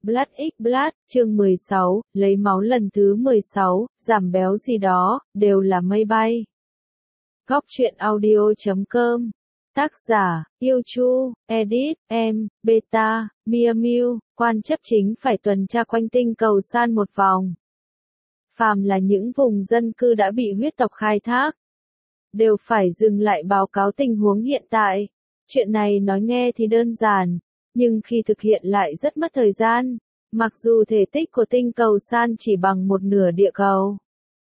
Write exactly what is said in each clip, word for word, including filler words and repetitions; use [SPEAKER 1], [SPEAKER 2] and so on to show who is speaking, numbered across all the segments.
[SPEAKER 1] Blood x Blood, chương mười sáu, lấy máu lần thứ mười sáu, giảm béo gì đó, đều là mây bay. Góc truyện audio chấm com. Tác giả, Yêu Chu, Edit, em, Beta, Mia Miu, quan chấp chính phải tuần tra quanh tinh cầu San một vòng. Phàm là những vùng dân cư đã bị huyết tộc khai thác, đều phải dừng lại báo cáo tình huống hiện tại. Chuyện này nói nghe thì đơn giản, nhưng khi thực hiện lại rất mất thời gian, mặc dù thể tích của tinh cầu San chỉ bằng một nửa địa cầu.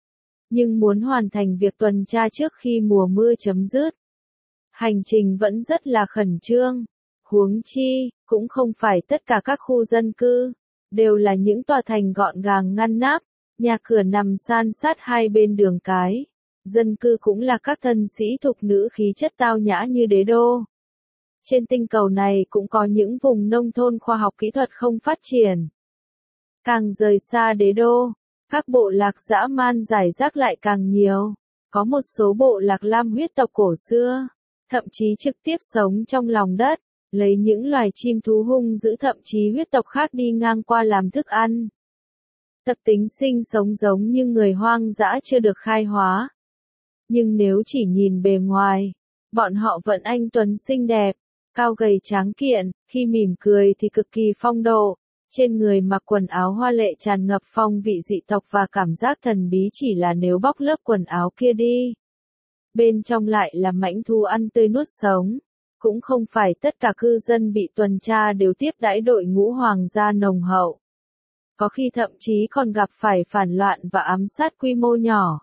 [SPEAKER 1] Nhưng muốn hoàn thành việc tuần tra trước khi mùa mưa chấm dứt, hành trình vẫn rất là khẩn trương. Huống chi, cũng không phải tất cả các khu dân cư đều là những tòa thành gọn gàng ngăn nắp, nhà cửa nằm san sát hai bên đường cái. Dân cư cũng là các thân sĩ thục nữ khí chất tao nhã như đế đô. Trên tinh cầu này cũng có những vùng nông thôn khoa học kỹ thuật không phát triển. Càng rời xa đế đô, các bộ lạc dã man rải rác lại càng nhiều. Có một số bộ lạc lam huyết tộc cổ xưa, thậm chí trực tiếp sống trong lòng đất, lấy những loài chim thú hung dữ thậm chí huyết tộc khác đi ngang qua làm thức ăn. Tập tính sinh sống giống như người hoang dã chưa được khai hóa. Nhưng nếu chỉ nhìn bề ngoài, bọn họ vẫn anh tuấn xinh đẹp, cao gầy tráng kiện, khi mỉm cười thì cực kỳ phong độ, trên người mặc quần áo hoa lệ tràn ngập phong vị dị tộc và cảm giác thần bí chỉ là nếu bóc lớp quần áo kia đi. Bên trong lại là mãnh thú ăn tươi nuốt sống. Cũng không phải tất cả cư dân bị tuần tra đều tiếp đãi đội ngũ hoàng gia nồng hậu. Có khi thậm chí còn gặp phải phản loạn và ám sát quy mô nhỏ.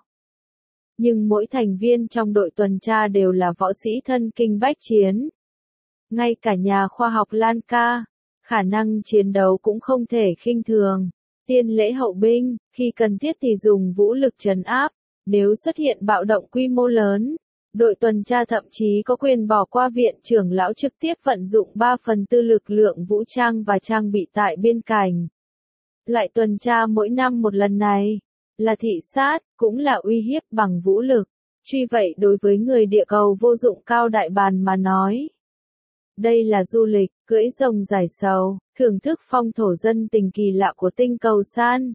[SPEAKER 1] Nhưng mỗi thành viên trong đội tuần tra đều là võ sĩ thân kinh bách chiến. Ngay cả nhà khoa học Lan Ca, khả năng chiến đấu cũng không thể khinh thường. Tiên lễ hậu binh, khi cần thiết thì dùng vũ lực trấn áp. Nếu xuất hiện bạo động quy mô lớn, đội tuần tra thậm chí có quyền bỏ qua viện trưởng lão trực tiếp vận dụng ba phần tư lực lượng vũ trang và trang bị tại biên cảnh. Loại tuần tra mỗi năm một lần này, là thị sát, cũng là uy hiếp bằng vũ lực. Tuy vậy đối với người địa cầu vô dụng Cao Đại Bàng mà nói, đây là du lịch, cưỡi rồng giải sầu, thưởng thức phong thổ dân tình kỳ lạ của tinh cầu San.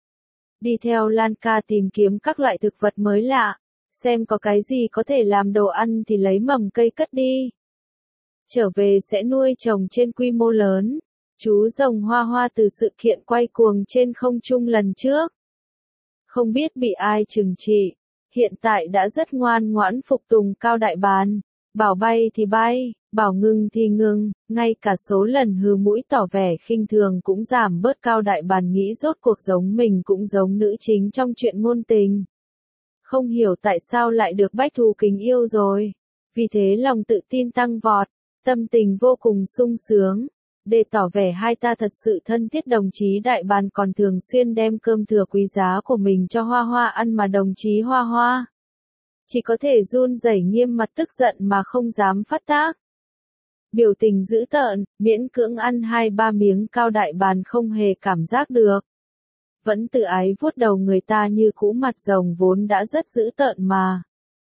[SPEAKER 1] Đi theo Lan Ca tìm kiếm các loại thực vật mới lạ, xem có cái gì có thể làm đồ ăn thì lấy mầm cây cất đi. Trở về sẽ nuôi trồng trên quy mô lớn. Chú rồng Hoa Hoa từ sự kiện quay cuồng trên không trung lần trước, không biết bị ai trừng trị, hiện tại đã rất ngoan ngoãn phục tùng Cao Đại Bàng, bảo bay thì bay, bảo ngừng thì ngừng, ngay cả số lần hừ mũi tỏ vẻ khinh thường cũng giảm bớt. Cao Đại Bàng nghĩ rốt cuộc giống mình cũng giống nữ chính trong chuyện ngôn tình. Không hiểu tại sao lại được Bách Thù kính yêu rồi, vì thế lòng tự tin tăng vọt, tâm tình vô cùng sung sướng. Để tỏ vẻ hai ta thật sự thân thiết, đồng chí Đại Bàng còn thường xuyên đem cơm thừa quý giá của mình cho Hoa Hoa ăn mà đồng chí Hoa Hoa chỉ có thể run rẩy nghiêm mặt tức giận mà không dám phát tác. Biểu tình dữ tợn, miễn cưỡng ăn hai ba miếng. Cao Đại Bàng không hề cảm giác được. Vẫn tự ái vuốt đầu người ta như cũ, mặt rồng vốn đã rất dữ tợn mà.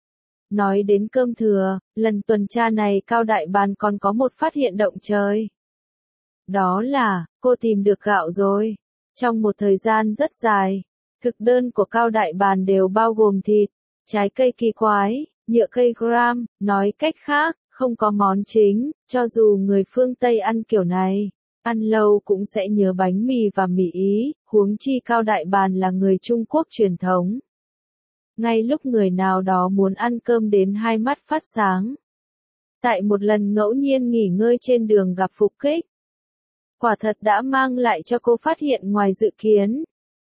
[SPEAKER 1] Nói đến cơm thừa, lần tuần tra này Cao Đại Bàng còn có một phát hiện động trời. Đó là, cô tìm được gạo rồi. Trong một thời gian rất dài, thực đơn của Cao Đại Bàng đều bao gồm thịt, trái cây kỳ quái, nhựa cây gram, nói cách khác, không có món chính, cho dù người phương Tây ăn kiểu này, ăn lâu cũng sẽ nhớ bánh mì và mì Ý, huống chi Cao Đại Bàng là người Trung Quốc truyền thống. Ngay lúc người nào đó muốn ăn cơm đến hai mắt phát sáng. Tại một lần ngẫu nhiên nghỉ ngơi trên đường gặp phục kích, quả thật đã mang lại cho cô phát hiện ngoài dự kiến.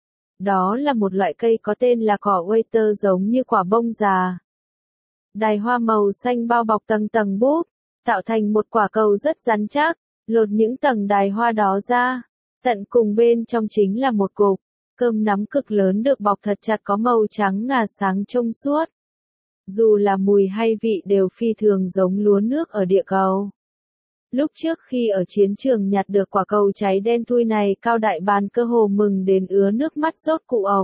[SPEAKER 1] Đó là một loại cây có tên là cỏ waiter, giống như quả bông già. Đài hoa màu xanh bao bọc tầng tầng búp, tạo thành một quả cầu rất rắn chắc, lột những tầng đài hoa đó ra. Tận cùng bên trong chính là một cục cơm nắm cực lớn được bọc thật chặt, có màu trắng ngà sáng trong suốt. Dù là mùi hay vị đều phi thường giống lúa nước ở địa cầu. Lúc trước khi ở chiến trường nhặt được quả cầu cháy đen thui này, Cao Đại Bàng cơ hồ mừng đến ứa nước mắt rốt cụ ộc.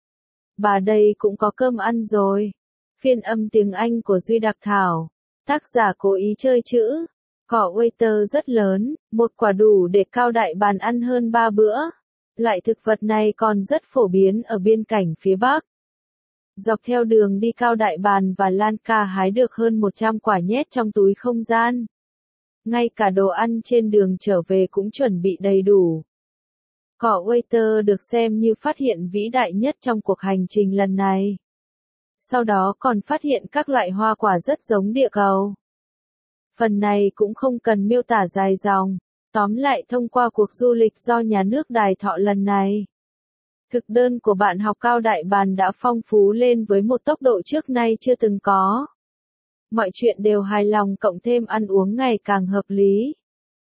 [SPEAKER 1] Bà đây cũng có cơm ăn rồi. Phiên âm tiếng Anh của Duy Đặc Thảo. Tác giả cố ý chơi chữ. Cỏ waiter rất lớn, một quả đủ để Cao Đại Bàn ăn hơn ba bữa. Loại thực vật này còn rất phổ biến ở biên cảnh phía Bắc. Dọc theo đường đi Cao Đại Bàn và Lan Ca hái được hơn một trăm quả nhét trong túi không gian. Ngay cả đồ ăn trên đường trở về cũng chuẩn bị đầy đủ. Cỏ waiter được xem như phát hiện vĩ đại nhất trong cuộc hành trình lần này. Sau đó còn phát hiện các loại hoa quả rất giống địa cầu. Phần này cũng không cần miêu tả dài dòng. Tóm lại thông qua cuộc du lịch do nhà nước đài thọ lần này, thực đơn của bạn học Cao Đại Bàn đã phong phú lên với một tốc độ trước nay chưa từng có. Mọi chuyện đều hài lòng cộng thêm ăn uống ngày càng hợp lý.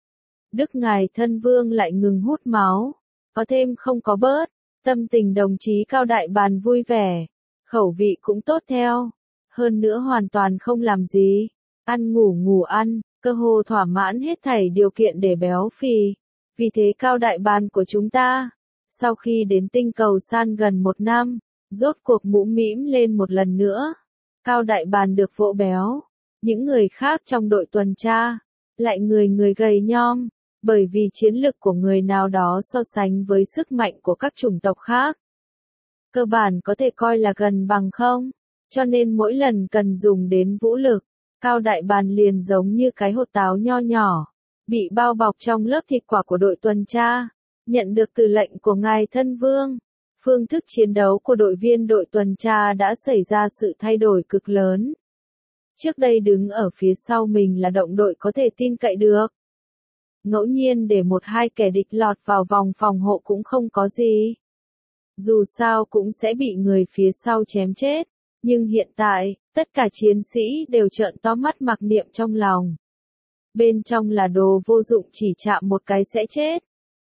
[SPEAKER 1] Đức Ngài Thân Vương lại ngừng hút máu. Có thêm không có bớt. Tâm tình đồng chí Cao Đại Bàn vui vẻ. Khẩu vị cũng tốt theo. Hơn nữa hoàn toàn không làm gì. Ăn ngủ ngủ ăn. Cơ hồ thỏa mãn hết thảy điều kiện để béo phì. Vì thế Cao Đại Bàn của chúng ta, sau khi đến tinh cầu San gần một năm, rốt cuộc mũm mĩm lên một lần nữa. Cao Đại Bàn được vỗ béo. Những người khác trong đội tuần tra, lại người người gầy nhom, bởi vì chiến lực của người nào đó so sánh với sức mạnh của các chủng tộc khác. Cơ bản có thể coi là gần bằng không, cho nên mỗi lần cần dùng đến vũ lực, Cao Đại Bàn liền giống như cái hột táo nho nhỏ, bị bao bọc trong lớp thịt quả của đội tuần tra, nhận được từ lệnh của Ngài Thân Vương. Phương thức chiến đấu của đội viên đội tuần tra đã xảy ra sự thay đổi cực lớn. Trước đây đứng ở phía sau mình là động đội có thể tin cậy được. Ngẫu nhiên để một hai kẻ địch lọt vào vòng phòng hộ cũng không có gì. Dù sao cũng sẽ bị người phía sau chém chết. Nhưng hiện tại, tất cả chiến sĩ đều trợn to mắt mặc niệm trong lòng. Bên trong là đồ vô dụng chỉ chạm một cái sẽ chết.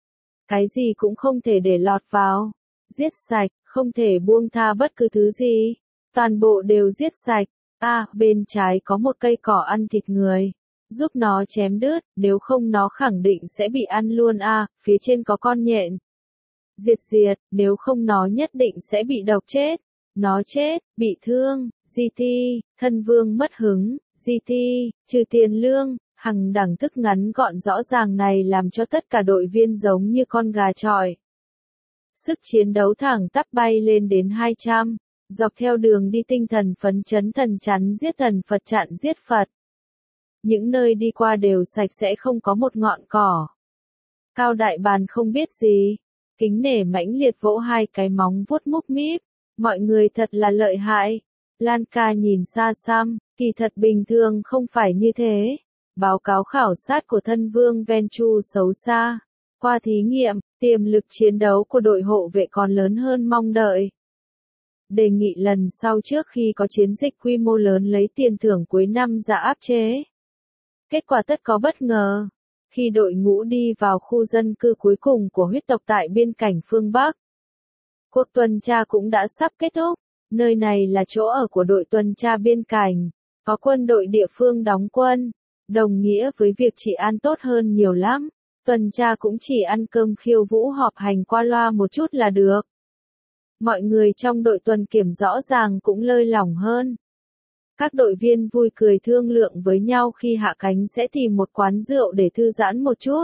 [SPEAKER 1] Cái gì cũng không thể để lọt vào. Giết sạch, không thể buông tha bất cứ thứ gì. Toàn bộ đều giết sạch. À, bên trái có một cây cỏ ăn thịt người. Giúp nó chém đứt, nếu không nó khẳng định sẽ bị ăn luôn à, phía trên có con nhện. Diệt diệt, nếu không nó nhất định sẽ bị độc chết. Nó chết, bị thương, giê tê, Thân Vương mất hứng, giê tê, trừ tiền lương, hằng đẳng thức ngắn gọn rõ ràng này làm cho tất cả đội viên giống như con gà chọi. Sức chiến đấu thẳng tắp bay lên đến hai trăm, dọc theo đường đi tinh thần phấn chấn thần chắn giết thần Phật chặn giết Phật. Những nơi đi qua đều sạch sẽ không có một ngọn cỏ. Cao Đại Bàn không biết gì, kính nể mãnh liệt vỗ hai cái móng vuốt múc míp. Mọi người thật là lợi hại. Lan Ca nhìn xa xăm, kỳ thật bình thường không phải như thế. Báo cáo khảo sát của Thân Vương Venchu xấu xa. Qua thí nghiệm, tiềm lực chiến đấu của đội hộ vệ còn lớn hơn mong đợi. Đề nghị lần sau trước khi có chiến dịch quy mô lớn lấy tiền thưởng cuối năm ra áp chế. Kết quả tất có bất ngờ. Khi đội ngũ đi vào khu dân cư cuối cùng của huyết tộc tại biên cảnh phương Bắc, cuộc tuần tra cũng đã sắp kết thúc. Nơi này là chỗ ở của đội tuần tra biên cảnh. Có quân đội địa phương đóng quân. Đồng nghĩa với việc trị an tốt hơn nhiều lắm. Tuần tra cũng chỉ ăn cơm khiêu vũ họp hành qua loa một chút là được. Mọi người trong đội tuần kiểm rõ ràng cũng lơi lỏng hơn. Các đội viên vui cười thương lượng với nhau khi hạ cánh sẽ tìm một quán rượu để thư giãn một chút.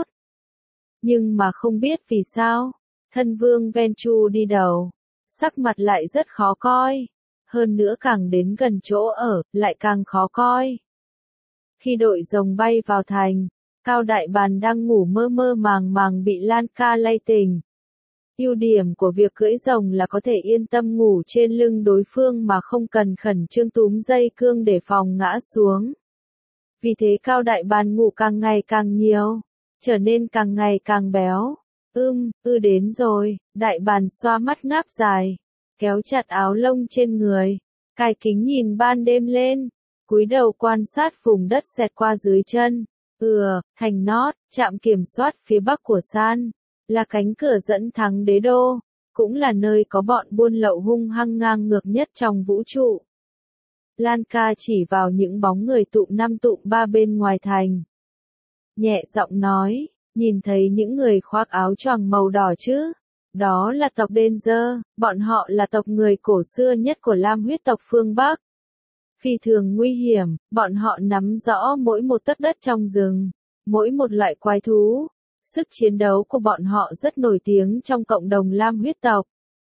[SPEAKER 1] Nhưng mà không biết vì sao, Thân Vương Venchu đi đầu, sắc mặt lại rất khó coi. Hơn nữa càng đến gần chỗ ở, lại càng khó coi. Khi đội rồng bay vào thành, Cao Đại Bàn đang ngủ mơ mơ màng màng bị Lan Ca lay tỉnh. Ưu điểm của việc cưỡi rồng là có thể yên tâm ngủ trên lưng đối phương mà không cần khẩn trương túm dây cương để phòng ngã xuống. Vì thế Cao Đại Bàn ngủ càng ngày càng nhiều, trở nên càng ngày càng béo. Ưm, ư đến rồi, Đại Bàn xoa mắt ngáp dài, kéo chặt áo lông trên người, cài kính nhìn ban đêm lên, cúi đầu quan sát vùng đất xẹt qua dưới chân. Ừ, thành Nót, trạm kiểm soát phía bắc của San, là cánh cửa dẫn thắng đế đô, cũng là nơi có bọn buôn lậu hung hăng ngang ngược nhất trong vũ trụ. Lan Ca chỉ vào những bóng người tụm năm tụm ba bên ngoài thành. Nhẹ giọng nói, nhìn thấy những người khoác áo choàng màu đỏ chứ? Đó là tộc Danger, bọn họ là tộc người cổ xưa nhất của Lam huyết tộc phương Bắc. Phi thường nguy hiểm, bọn họ nắm rõ mỗi một tấc đất trong rừng. Mỗi một loại quái thú, sức chiến đấu của bọn họ rất nổi tiếng trong cộng đồng lam huyết tộc.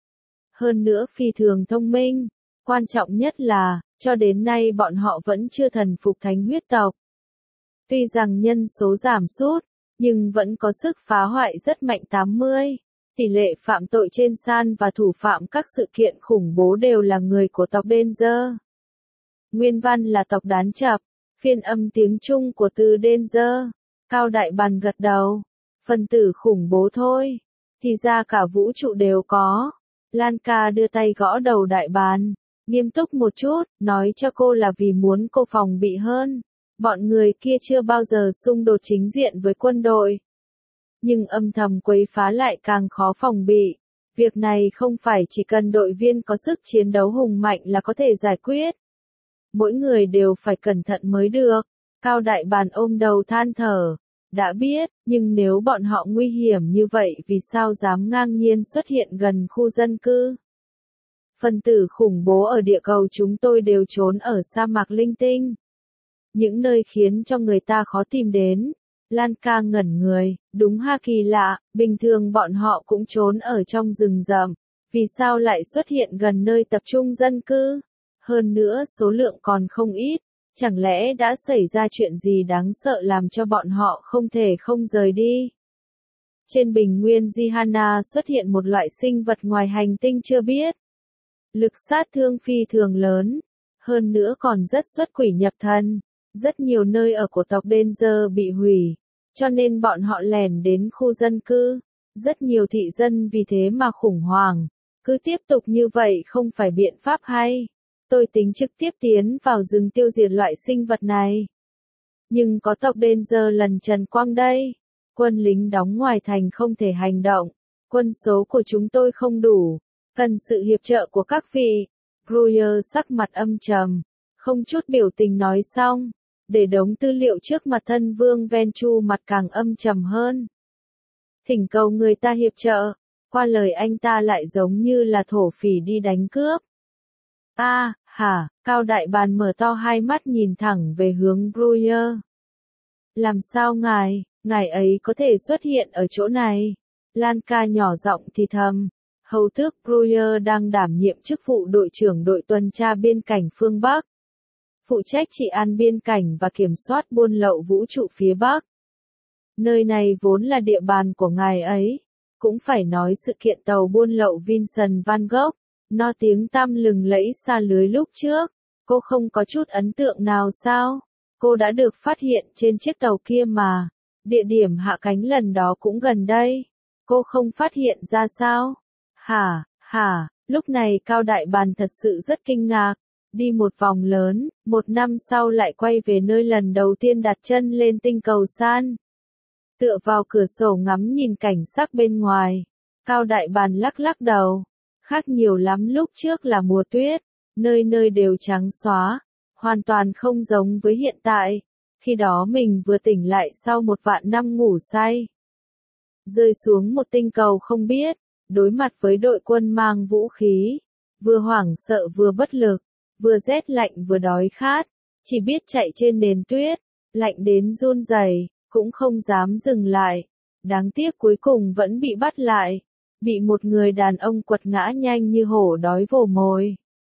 [SPEAKER 1] Hơn nữa phi thường thông minh, quan trọng nhất là, cho đến nay bọn họ vẫn chưa thần phục thánh huyết tộc. Tuy rằng nhân số giảm sút, nhưng vẫn có sức phá hoại rất mạnh tám mươi. Tỷ lệ phạm tội trên san và thủ phạm các sự kiện khủng bố đều là người của tộc Danger. Nguyên văn là tộc đán chập, phiên âm tiếng Trung của từ Danger. Cao Đại Bàn gật đầu. Phần tử khủng bố thôi. Thì ra cả vũ trụ đều có. Lan ca đưa tay gõ đầu Đại Bàn. Nghiêm túc một chút, nói cho cô là vì muốn cô phòng bị hơn. Bọn người kia chưa bao giờ xung đột chính diện với quân đội. Nhưng âm thầm quấy phá lại càng khó phòng bị. Việc này không phải chỉ cần đội viên có sức chiến đấu hùng mạnh là có thể giải quyết. Mỗi người đều phải cẩn thận mới được. Cao Đại Bàn ôm đầu than thở. Đã biết, nhưng nếu bọn họ nguy hiểm như vậy vì sao dám ngang nhiên xuất hiện gần khu dân cư? Phần tử khủng bố ở địa cầu chúng tôi đều trốn ở sa mạc linh tinh. Những nơi khiến cho người ta khó tìm đến. Lan ca ngẩn người, đúng ha, kỳ lạ, bình thường bọn họ cũng trốn ở trong rừng rậm. Vì sao lại xuất hiện gần nơi tập trung dân cư? Hơn nữa số lượng còn không ít. Chẳng lẽ đã xảy ra chuyện gì đáng sợ làm cho bọn họ không thể không rời đi? Trên bình nguyên Gihanna xuất hiện một loại sinh vật ngoài hành tinh chưa biết. Lực sát thương phi thường lớn. Hơn nữa còn rất xuất quỷ nhập thần. Rất nhiều nơi ở của tộc Danger bị hủy. Cho nên bọn họ lẻn đến khu dân cư. Rất nhiều thị dân vì thế mà khủng hoảng. Cứ tiếp tục như vậy không phải biện pháp hay. Tôi tính trực tiếp tiến vào rừng tiêu diệt loại sinh vật này. Nhưng có tộc Danger lần trần quang đây. Quân lính đóng ngoài thành không thể hành động. Quân số của chúng tôi không đủ. Cần sự hiệp trợ của các vị. Bruyer sắc mặt âm trầm. Không chút biểu tình nói xong. Để đống tư liệu trước mặt thân vương Venchu mặt càng âm trầm hơn. Thỉnh cầu người ta hiệp trợ. Qua lời anh ta lại giống như là thổ phỉ đi đánh cướp. A, à, hả, Cao Đại Bàn mở to hai mắt nhìn thẳng về hướng Bruyer. Làm sao ngài, ngài ấy có thể xuất hiện ở chỗ này? Lan ca nhỏ giọng thì thầm. Hầu tước Bruyer đang đảm nhiệm chức vụ đội trưởng đội tuần tra biên cảnh phương Bắc. Phụ trách trị an biên cảnh và kiểm soát buôn lậu vũ trụ phía Bắc. Nơi này vốn là địa bàn của ngài ấy. Cũng phải nói sự kiện tàu buôn lậu Vincent Van Gogh. Nó tiếng tăm lừng lẫy xa lưới lúc trước. Cô không có chút ấn tượng nào sao? Cô đã được phát hiện trên chiếc tàu kia mà. Địa điểm hạ cánh lần đó cũng gần đây. Cô không phát hiện ra sao? Hả, hả, lúc này Cao Đại Bàn thật sự rất kinh ngạc. Đi một vòng lớn, một năm sau lại quay về nơi lần đầu tiên đặt chân lên tinh cầu San. Tựa vào cửa sổ ngắm nhìn cảnh sắc bên ngoài. Cao Đại Bàn lắc lắc đầu. Khác nhiều lắm, lúc trước là mùa tuyết, nơi nơi đều trắng xóa, hoàn toàn không giống với hiện tại. Khi đó mình vừa tỉnh lại sau một vạn năm ngủ say. Rơi xuống một tinh cầu không biết, đối mặt với đội quân mang vũ khí, vừa hoảng sợ vừa bất lực, vừa rét lạnh vừa đói khát, chỉ biết chạy trên nền tuyết, lạnh đến run rẩy, cũng không dám dừng lại. Đáng tiếc cuối cùng vẫn bị bắt lại. Bị một người đàn ông quật ngã nhanh như hổ đói vồ mồi.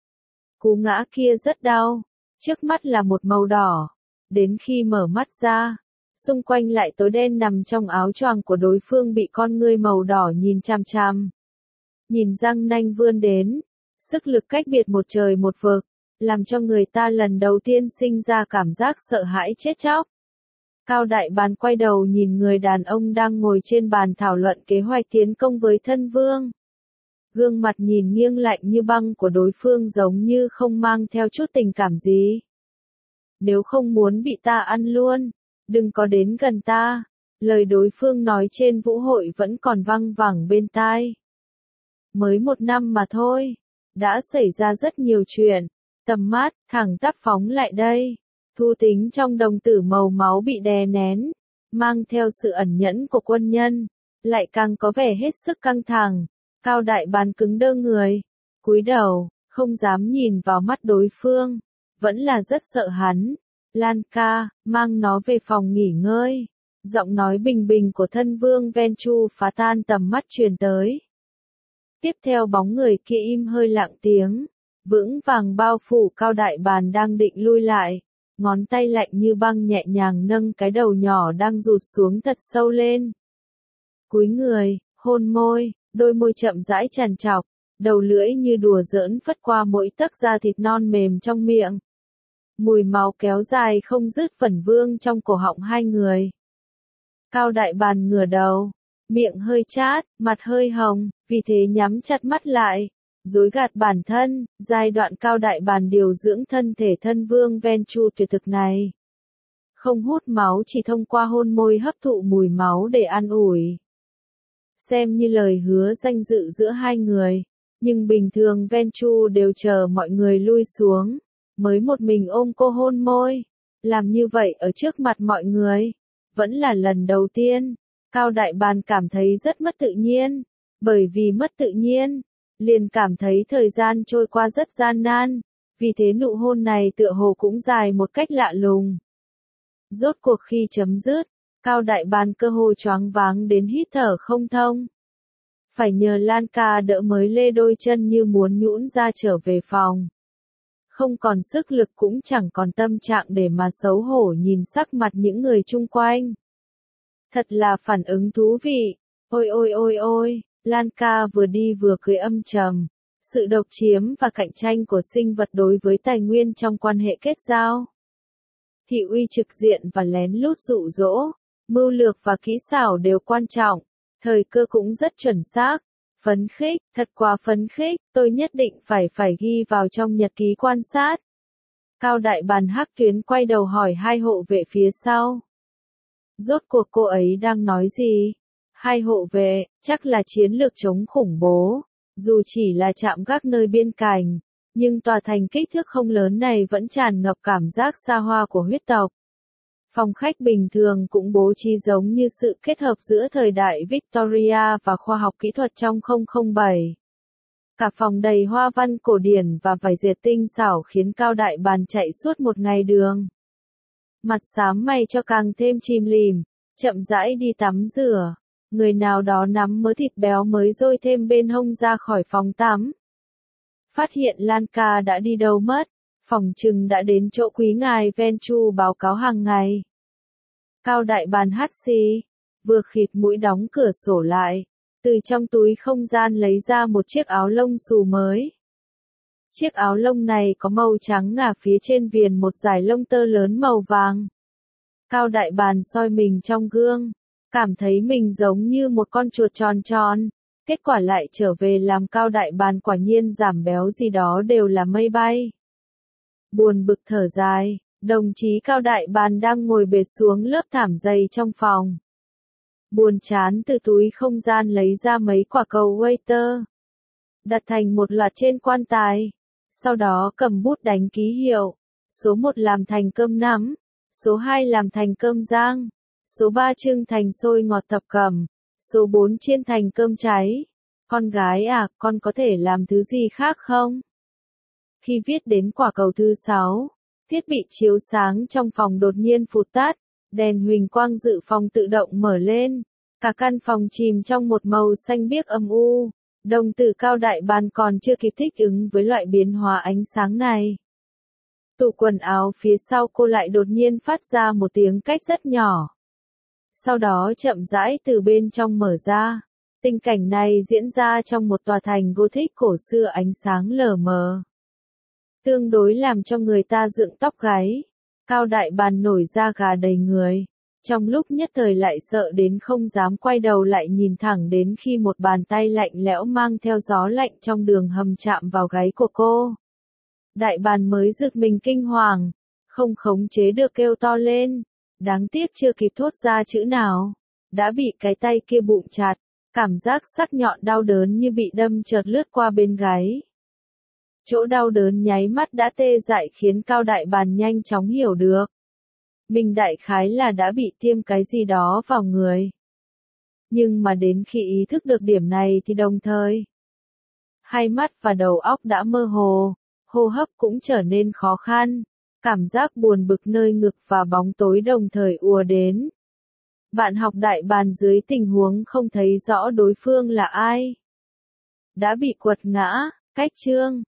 [SPEAKER 1] Cú ngã kia rất đau, trước mắt là một màu đỏ. Đến khi mở mắt ra, xung quanh lại tối đen, nằm trong áo choàng của đối phương bị con ngươi màu đỏ nhìn chằm chằm. Nhìn răng nanh vươn đến, sức lực cách biệt một trời một vực, làm cho người ta lần đầu tiên sinh ra cảm giác sợ hãi chết chóc. Cao Đại Bàn quay đầu nhìn người đàn ông đang ngồi trên bàn thảo luận kế hoạch tiến công với thân vương. Gương mặt nhìn nghiêng lạnh như băng của đối phương giống như không mang theo chút tình cảm gì. Nếu không muốn bị ta ăn luôn, đừng có đến gần ta. Lời đối phương nói trên vũ hội vẫn còn văng vẳng bên tai. Mới một năm mà thôi, đã xảy ra rất nhiều chuyện. Tầm mắt thẳng tắp phóng lại đây. Thu tính trong đồng tử màu máu bị đè nén, mang theo sự ẩn nhẫn của quân nhân, lại càng có vẻ hết sức căng thẳng. Cao Đại Bàn cứng đơ người, cúi đầu, không dám nhìn vào mắt đối phương, vẫn là rất sợ hắn. Lan ca, mang nó về phòng nghỉ ngơi. Giọng nói bình bình của thân vương Ven Chu phá tan tầm mắt truyền tới. Tiếp theo bóng người kia im hơi lặng tiếng, vững vàng bao phủ Cao Đại Bàn đang định lui lại, ngón tay lạnh như băng nhẹ nhàng nâng cái đầu nhỏ đang rụt xuống thật sâu lên. Cúi người, hôn môi, đôi môi chậm rãi trằn trọc, đầu lưỡi như đùa giỡn phất qua mỗi tấc da thịt non mềm trong miệng. Mùi máu kéo dài không dứt vẩn vương trong cổ họng hai người. Cao Đại Bàn ngửa đầu, miệng hơi chát, mặt hơi hồng, vì thế nhắm chặt mắt lại, dối gạt bản thân. Giai đoạn Cao Đại Bàn điều dưỡng thân thể thân vương Ven Chu tuyệt thực này. Không hút máu, chỉ thông qua hôn môi hấp thụ mùi máu để an ủi. Xem như lời hứa danh dự giữa hai người, nhưng bình thường Ven Chu đều chờ mọi người lui xuống, mới một mình ôm cô hôn môi. Làm như vậy ở trước mặt mọi người, vẫn là lần đầu tiên. Cao Đại Bàn cảm thấy rất mất tự nhiên, bởi vì mất tự nhiên, liền cảm thấy thời gian trôi qua rất gian nan, vì thế nụ hôn này tựa hồ cũng dài một cách lạ lùng. Rốt cuộc khi chấm dứt, Cao Đại Bàn cơ hồ choáng váng đến hít thở không thông. Phải nhờ Lan Ca đỡ mới lê đôi chân như muốn nhũn ra trở về phòng. Không còn sức lực cũng chẳng còn tâm trạng để mà xấu hổ nhìn sắc mặt những người chung quanh. Thật là phản ứng thú vị. Ôi ôi ôi ôi, Lan Ca vừa đi vừa cười âm trầm. Sự độc chiếm và cạnh tranh của sinh vật đối với tài nguyên trong quan hệ kết giao. Thị uy trực diện và lén lút dụ dỗ, mưu lược và kỹ xảo đều quan trọng, thời cơ cũng rất chuẩn xác. Phấn khích, thật quá phấn khích, tôi nhất định phải phải ghi vào trong nhật ký quan sát. Cao Đại Bàn Hắc Tuyến quay đầu hỏi hai hộ vệ phía sau. Rốt cuộc cô ấy đang nói gì? Hai hộ vệ, chắc là chiến lược chống khủng bố. Dù chỉ là trạm gác nơi biên cảnh, nhưng tòa thành kích thước không lớn này vẫn tràn ngập cảm giác xa hoa của huyết tộc. Phòng khách bình thường cũng bố trí giống như sự kết hợp giữa thời đại Victoria và khoa học kỹ thuật trong không không bảy. Cả phòng đầy hoa văn cổ điển và vải dệt tinh xảo khiến Cao Đại Bàn chạy suốt một ngày đường. Mặt xám mày cho càng thêm chìm lìm, chậm rãi đi tắm rửa. Người nào đó nắm mớ thịt béo mới dôi thêm bên hông ra khỏi phòng tắm. Phát hiện Lan Ca đã đi đâu mất, phòng trừng đã đến chỗ quý ngài Ven Chu báo cáo hàng ngày. Cao Đại Bàn hắt xì, vừa khịt mũi đóng cửa sổ lại, từ trong túi không gian lấy ra một chiếc áo lông xù mới. Chiếc áo lông này có màu trắng ngà, phía trên viền một dải lông tơ lớn màu vàng. Cao Đại Bàn soi mình trong gương, cảm thấy mình giống như một con chuột tròn tròn. Kết quả lại trở về làm Cao Đại Bàn quả nhiên giảm béo gì đó đều là mây bay. Buồn bực thở dài, đồng chí Cao Đại Bàn đang ngồi bệt xuống lớp thảm dày trong phòng. Buồn chán từ túi không gian lấy ra mấy quả cầu waiter, đặt thành một loạt trên quan tài. Sau đó cầm bút đánh ký hiệu. Số một làm thành cơm nắm, số hai làm thành cơm rang, số ba trưng thành xôi ngọt thập cẩm, số bốn chiên thành cơm cháy. Con gái à, con có thể làm thứ gì khác không? Khi viết đến quả cầu thứ sáu, thiết bị chiếu sáng trong phòng đột nhiên phụt tắt, đèn huỳnh quang dự phòng tự động mở lên, cả căn phòng chìm trong một màu xanh biếc âm u. Đồng tử Cao Đại Bàn còn chưa kịp thích ứng với loại biến hóa ánh sáng này. Tủ quần áo phía sau cô lại đột nhiên phát ra một tiếng cách rất nhỏ. Sau đó chậm rãi từ bên trong mở ra. Tình cảnh này diễn ra trong một tòa thành Gothic cổ xưa, ánh sáng lờ mờ. Tương đối làm cho người ta dựng tóc gáy. Cao Đại Bàn nổi da gà đầy người. Trong lúc nhất thời lại sợ đến không dám quay đầu lại nhìn thẳng đến khi một bàn tay lạnh lẽo mang theo gió lạnh trong đường hầm chạm vào gáy của cô. Đại Bàn mới giật mình kinh hoàng, không khống chế được kêu to lên. Đáng tiếc chưa kịp thốt ra chữ nào, đã bị cái tay kia bụng chặt, cảm giác sắc nhọn đau đớn như bị đâm chợt lướt qua bên gáy. Chỗ đau đớn nháy mắt đã tê dại khiến Cao Đại Bàn nhanh chóng hiểu được. Mình đại khái là đã bị tiêm cái gì đó vào người. Nhưng mà đến khi ý thức được điểm này thì đồng thời, hai mắt và đầu óc đã mơ hồ, hô hấp cũng trở nên khó khăn, cảm giác buồn bực nơi ngực và bóng tối đồng thời ùa đến. Bạn học đại bàng dưới tình huống không thấy rõ đối phương là ai. Đã bị quật ngã. Cách chương